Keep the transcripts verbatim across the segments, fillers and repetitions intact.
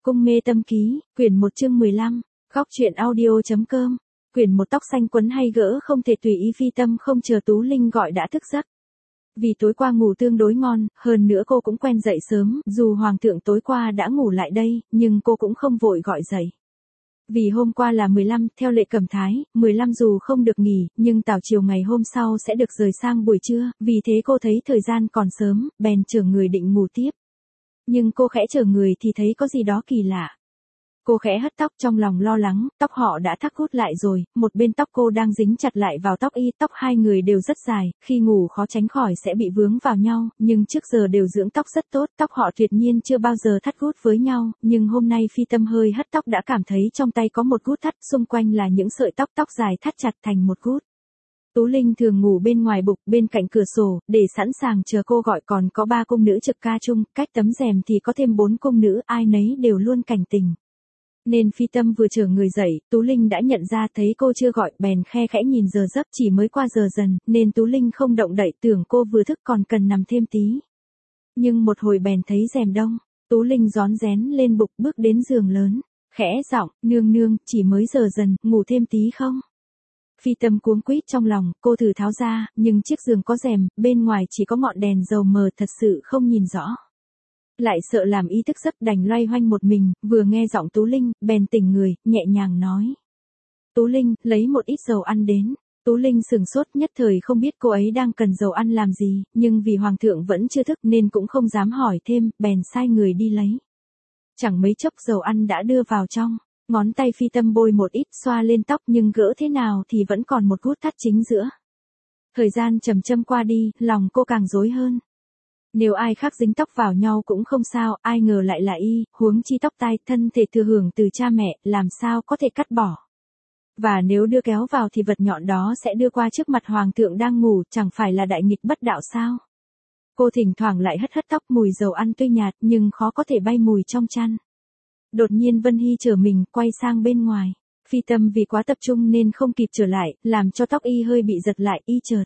Cung mê tâm ký, quyển một chương mười lăm, góc truyện audio.com, quyển một tóc xanh quấn hay gỡ không thể tùy ý. Phi Tâm không chờ Tú Linh gọi đã thức giấc. Vì tối qua ngủ tương đối ngon, hơn nữa cô cũng quen dậy sớm, dù Hoàng thượng tối qua đã ngủ lại đây, nhưng cô cũng không vội gọi dậy. Vì hôm qua là mười lăm, theo lệ Cẩm Thái, mười lăm dù không được nghỉ, nhưng tảo chiều ngày hôm sau sẽ được rời sang buổi trưa, vì thế cô thấy thời gian còn sớm, bèn chở người định ngủ tiếp. Nhưng cô khẽ chở người thì thấy có gì đó kỳ lạ. Cô khẽ hất tóc trong lòng lo lắng, tóc họ đã thắt hút lại rồi, một bên tóc cô đang dính chặt lại vào tóc y, tóc hai người đều rất dài, khi ngủ khó tránh khỏi sẽ bị vướng vào nhau, nhưng trước giờ đều dưỡng tóc rất tốt, tóc họ tuyệt nhiên chưa bao giờ thắt hút với nhau, nhưng hôm nay Phi Tâm hơi hất tóc đã cảm thấy trong tay có một gút thắt, xung quanh là những sợi tóc tóc dài thắt chặt thành một gút. Tú Linh thường ngủ bên ngoài bục bên cạnh cửa sổ, để sẵn sàng chờ cô gọi, còn có ba cung nữ trực ca chung, cách tấm rèm thì có thêm bốn cung nữ, ai nấy đều luôn cảnh tình. Nên Phi Tâm vừa chở người dậy, Tú Linh đã nhận ra thấy cô chưa gọi, bèn khe khẽ nhìn giờ giấc, chỉ mới qua giờ dần, nên Tú Linh không động đậy, tưởng cô vừa thức còn cần nằm thêm tí. Nhưng một hồi bèn thấy rèm đông, Tú Linh rón rén lên bục bước đến giường lớn, khẽ giọng, nương nương, chỉ mới giờ dần, ngủ thêm tí không? Phi Tâm cuống quýt trong lòng, cô thử tháo ra, nhưng chiếc giường có rèm, bên ngoài chỉ có ngọn đèn dầu mờ, thật sự không nhìn rõ. Lại sợ làm ý thức giấc, đành loay hoanh một mình, vừa nghe giọng Tú Linh, bèn tỉnh người, nhẹ nhàng nói. Tú Linh, lấy một ít dầu ăn đến. Tú Linh sửng sốt, nhất thời không biết cô ấy đang cần dầu ăn làm gì, nhưng vì Hoàng thượng vẫn chưa thức nên cũng không dám hỏi thêm, bèn sai người đi lấy. Chẳng mấy chốc dầu ăn đã đưa vào trong. Ngón tay Phi Tâm bôi một ít xoa lên tóc, nhưng gỡ thế nào thì vẫn còn một gút thắt chính giữa. Thời gian chậm chậm qua đi, lòng cô càng rối hơn. Nếu ai khác dính tóc vào nhau cũng không sao, ai ngờ lại là y, huống chi tóc tai, thân thể thừa hưởng từ cha mẹ, làm sao có thể cắt bỏ. Và nếu đưa kéo vào thì vật nhọn đó sẽ đưa qua trước mặt Hoàng thượng đang ngủ, chẳng phải là đại nghịch bất đạo sao. Cô thỉnh thoảng lại hất hất tóc, mùi dầu ăn tuy nhạt nhưng khó có thể bay mùi trong chăn. Đột nhiên Vân Hy trở mình, quay sang bên ngoài. Phi Tâm vì quá tập trung nên không kịp trở lại, làm cho tóc y hơi bị giật lại, y chợt.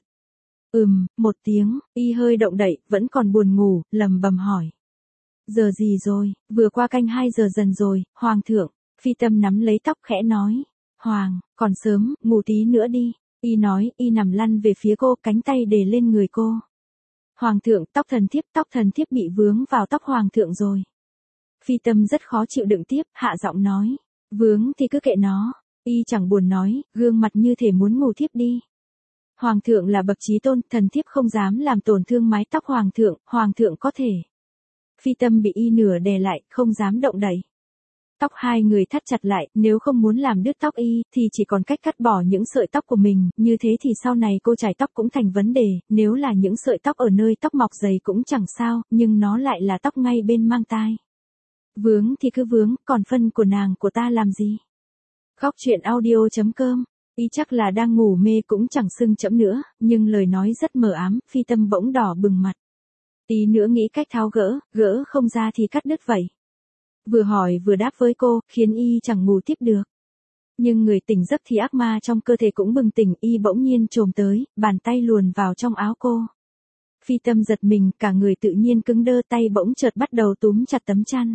Ừm, một tiếng, y hơi động đậy, vẫn còn buồn ngủ, lầm bầm hỏi. Giờ gì rồi, vừa qua canh hai giờ dần rồi, Hoàng thượng. Phi Tâm nắm lấy tóc khẽ nói. Hoàng, còn sớm, ngủ tí nữa đi. Y nói, y nằm lăn về phía cô, cánh tay để lên người cô. Hoàng thượng, tóc thần thiếp, tóc thần thiếp bị vướng vào tóc Hoàng thượng rồi. Phi Tâm rất khó chịu đựng tiếp, hạ giọng nói. Vướng thì cứ kệ nó. Y chẳng buồn nói, gương mặt như thể muốn ngủ thiếp đi. Hoàng thượng là bậc chí tôn, thần thiếp không dám làm tổn thương mái tóc Hoàng thượng, Hoàng thượng có thể. Phi Tâm bị y nửa đè lại, không dám động đậy. Tóc hai người thắt chặt lại, nếu không muốn làm đứt tóc y, thì chỉ còn cách cắt bỏ những sợi tóc của mình, như thế thì sau này cô chải tóc cũng thành vấn đề, nếu là những sợi tóc ở nơi tóc mọc dày cũng chẳng sao, nhưng nó lại là tóc ngay bên mang tai. Vướng thì cứ vướng, còn phân của nàng của ta làm gì? Góc truyện audio.com, y chắc là đang ngủ mê cũng chẳng xưng chẫm nữa, nhưng lời nói rất mờ ám, Phi Tâm bỗng đỏ bừng mặt. Tí nữa nghĩ cách tháo gỡ, gỡ không ra thì cắt đứt vậy. Vừa hỏi vừa đáp với cô, khiến y chẳng ngủ tiếp được. Nhưng người tỉnh giấc thì ác ma trong cơ thể cũng bừng tỉnh, y bỗng nhiên chồm tới, bàn tay luồn vào trong áo cô. Phi Tâm giật mình, cả người tự nhiên cứng đơ, tay bỗng chợt bắt đầu túm chặt tấm chăn.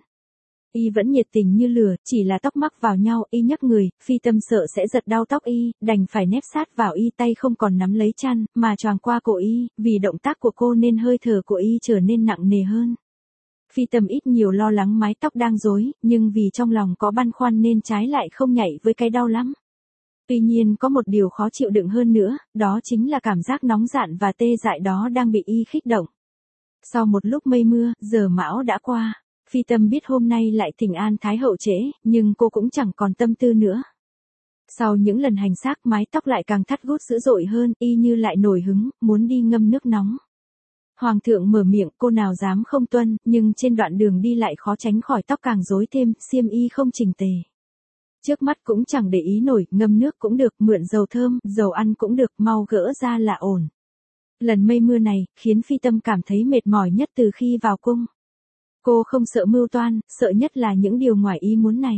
Y vẫn nhiệt tình như lửa, chỉ là tóc mắc vào nhau, y nhấc người, Phi Tâm sợ sẽ giật đau tóc y, đành phải nép sát vào y, tay không còn nắm lấy chăn, mà choàng qua cổ y, vì động tác của cô nên hơi thở của y trở nên nặng nề hơn. Phi Tâm ít nhiều lo lắng mái tóc đang rối, nhưng vì trong lòng có băn khoăn nên trái lại không nhảy với cái đau lắm. Tuy nhiên có một điều khó chịu đựng hơn nữa, đó chính là cảm giác nóng rạn và tê dại đó đang bị y khích động. Sau một lúc mây mưa, giờ mão đã qua. Phi Tâm biết hôm nay lại thỉnh an Thái hậu trễ, nhưng cô cũng chẳng còn tâm tư nữa. Sau những lần hành xác, mái tóc lại càng thắt gút dữ dội hơn, y như lại nổi hứng, muốn đi ngâm nước nóng. Hoàng thượng mở miệng, cô nào dám không tuân, nhưng trên đoạn đường đi lại khó tránh khỏi tóc càng rối thêm, xiêm y không chỉnh tề. Trước mắt cũng chẳng để ý nổi, ngâm nước cũng được, mượn dầu thơm, dầu ăn cũng được, mau gỡ ra là ổn. Lần mây mưa này, khiến Phi Tâm cảm thấy mệt mỏi nhất từ khi vào cung. Cô không sợ mưu toan, sợ nhất là những điều ngoài ý muốn này.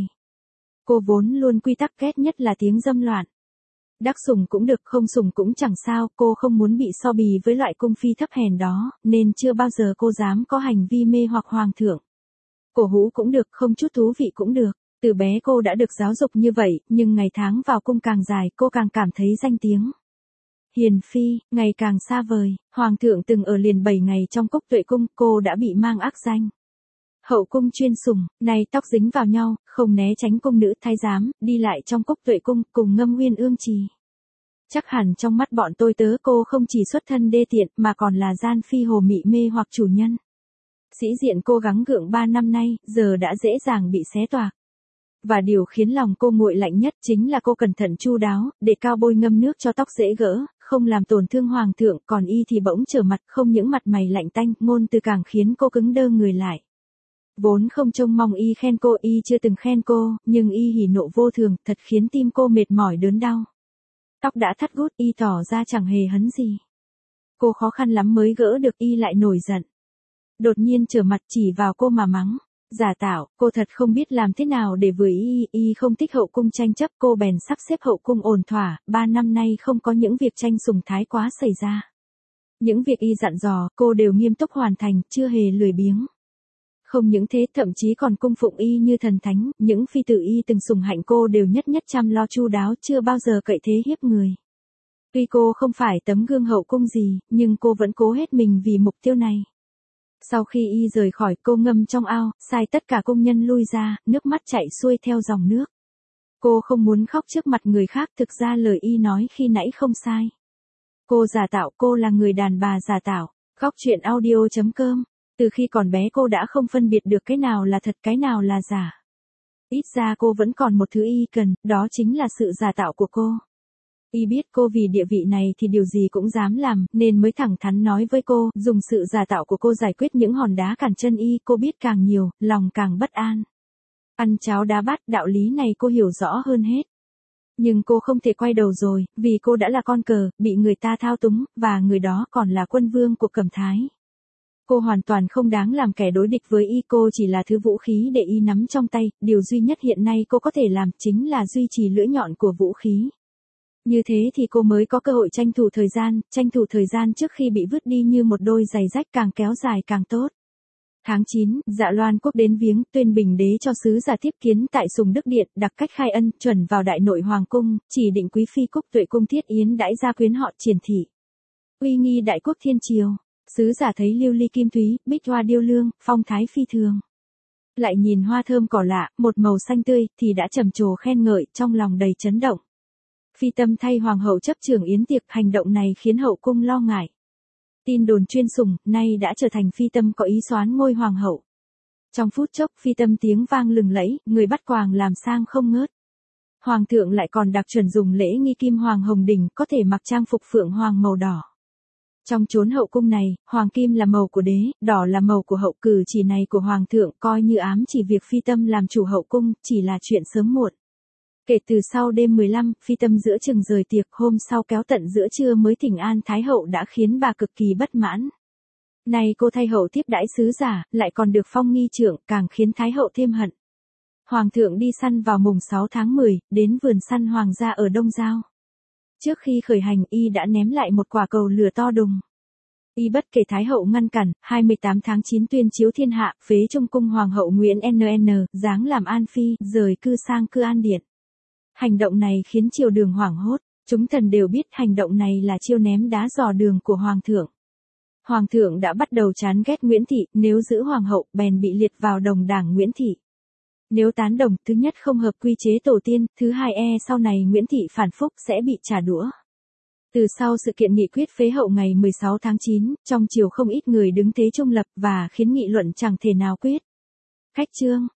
Cô vốn luôn quy tắc ghét nhất là tiếng dâm loạn. Đắc sủng cũng được, không sủng cũng chẳng sao, cô không muốn bị so bì với loại cung phi thấp hèn đó, nên chưa bao giờ cô dám có hành vi mê hoặc Hoàng thượng. Cổ hũ cũng được, không chút thú vị cũng được. Từ bé cô đã được giáo dục như vậy, nhưng ngày tháng vào cung càng dài, cô càng cảm thấy danh tiếng hiền phi ngày càng xa vời. Hoàng thượng từng ở liền bảy ngày trong Cúc Tuệ cung, cô đã bị mang ác danh hậu cung chuyên sủng. Nay tóc dính vào nhau, không né tránh cung nữ thái giám, đi lại trong Cúc Tuệ cung cùng Ngâm Uyên ương trì. Chắc hẳn trong mắt bọn tôi tớ cô không chỉ xuất thân đê tiện mà còn là gian phi hồ mị mê hoặc chủ nhân. Sĩ diện cô gắng gượng ba năm nay, giờ đã dễ dàng bị xé toạc. Và điều khiến lòng cô nguội lạnh nhất chính là cô cẩn thận chu đáo, để cao bôi ngâm nước cho tóc dễ gỡ, không làm tổn thương hoàng thượng, còn y thì bỗng trở mặt, không những mặt mày lạnh tanh, ngôn từ càng khiến cô cứng đơ người lại. Vốn không trông mong y khen cô, y chưa từng khen cô, nhưng y hỉ nộ vô thường, thật khiến tim cô mệt mỏi đớn đau. Tóc đã thắt gút, y tỏ ra chẳng hề hấn gì. Cô khó khăn lắm mới gỡ được, y lại nổi giận. Đột nhiên trở mặt chỉ vào cô mà mắng. Giả tạo, cô thật không biết làm thế nào để với y, y không thích hậu cung tranh chấp, cô bèn sắp xếp hậu cung ổn thỏa, ba năm nay không có những việc tranh sủng thái quá xảy ra. Những việc y dặn dò, cô đều nghiêm túc hoàn thành, chưa hề lười biếng. Không những thế, thậm chí còn cung phụng y như thần thánh, những phi tử y từng sủng hạnh cô đều nhất nhất chăm lo chu đáo, chưa bao giờ cậy thế hiếp người. Tuy cô không phải tấm gương hậu cung gì, nhưng cô vẫn cố hết mình vì mục tiêu này. Sau khi y rời khỏi, cô ngâm trong ao, sai tất cả công nhân lui ra, nước mắt chảy xuôi theo dòng nước. Cô không muốn khóc trước mặt người khác, thực ra lời y nói khi nãy không sai. Cô giả tạo, cô là người đàn bà giả tạo. Góc truyện audio chấm com. Từ khi còn bé cô đã không phân biệt được cái nào là thật, cái nào là giả. Ít ra cô vẫn còn một thứ y cần, đó chính là sự giả tạo của cô. Y biết cô vì địa vị này thì điều gì cũng dám làm, nên mới thẳng thắn nói với cô, dùng sự giả tạo của cô giải quyết những hòn đá cản chân y, cô biết càng nhiều, lòng càng bất an. Ăn cháo đá bát, đạo lý này cô hiểu rõ hơn hết. Nhưng cô không thể quay đầu rồi, vì cô đã là con cờ, bị người ta thao túng, và người đó còn là quân vương của Cẩm Thái. Cô hoàn toàn không đáng làm kẻ đối địch với y, cô chỉ là thứ vũ khí để y nắm trong tay, điều duy nhất hiện nay cô có thể làm chính là duy trì lưỡi nhọn của vũ khí. Như thế thì cô mới có cơ hội tranh thủ thời gian, tranh thủ thời gian trước khi bị vứt đi như một đôi giày rách, càng kéo dài càng tốt. Tháng chín, Dạ Loan Quốc đến viếng, tuyên bình đế cho sứ giả tiếp kiến tại Sùng Đức Điện, đặc cách khai ân, chuẩn vào đại nội hoàng cung, chỉ định quý phi Cúc Tuệ cung thiết yến đãi gia quyến họ Triển thị. Uy nghi đại quốc thiên triều, sứ giả thấy lưu ly kim thúy, bích hoa điêu lương, phong thái phi thường. Lại nhìn hoa thơm cỏ lạ, một màu xanh tươi, thì đã trầm trồ khen ngợi, trong lòng đầy chấn động. Phi tâm thay hoàng hậu chấp trưởng yến tiệc, hành động này khiến hậu cung lo ngại. Tin đồn chuyên sủng, nay đã trở thành phi tâm có ý soán ngôi hoàng hậu. Trong phút chốc, phi tâm tiếng vang lừng lẫy, người bắt quàng làm sang không ngớt. Hoàng thượng lại còn đặc chuẩn dùng lễ nghi kim hoàng hồng đỉnh, có thể mặc trang phục phượng hoàng màu đỏ. Trong chốn hậu cung này, hoàng kim là màu của đế, đỏ là màu của hậu, cử chỉ này của hoàng thượng coi như ám chỉ việc phi tâm làm chủ hậu cung, chỉ là chuyện sớm muộn. Kể từ sau đêm mười lăm, phi tâm giữa chừng rời tiệc, hôm sau kéo tận giữa trưa mới thỉnh an Thái hậu đã khiến bà cực kỳ bất mãn. Nay cô thay hậu tiếp đãi sứ giả, lại còn được phong nghi trượng, càng khiến Thái hậu thêm hận. Hoàng thượng đi săn vào mùng sáu tháng mười, đến vườn săn hoàng gia ở Đông Giao. Trước khi khởi hành, y đã ném lại một quả cầu lửa to đùng. Y bất kể Thái hậu ngăn cản, hai mươi tám tháng chín tuyên chiếu thiên hạ, phế trong cung hoàng hậu Nguyễn en en, giáng làm an phi, rời cư sang cư an điện. Hành động này khiến triều đường hoảng hốt, chúng thần đều biết hành động này là chiêu ném đá dò đường của hoàng thượng. Hoàng thượng đã bắt đầu chán ghét Nguyễn thị, nếu giữ hoàng hậu, bèn bị liệt vào đồng đảng Nguyễn thị. Nếu tán đồng, thứ nhất không hợp quy chế tổ tiên, thứ hai e sau này Nguyễn thị phản phúc sẽ bị trả đũa. Từ sau sự kiện nghị quyết phế hậu ngày mười sáu tháng chín, trong triều không ít người đứng thế trung lập và khiến nghị luận chẳng thể nào quyết. Khách chương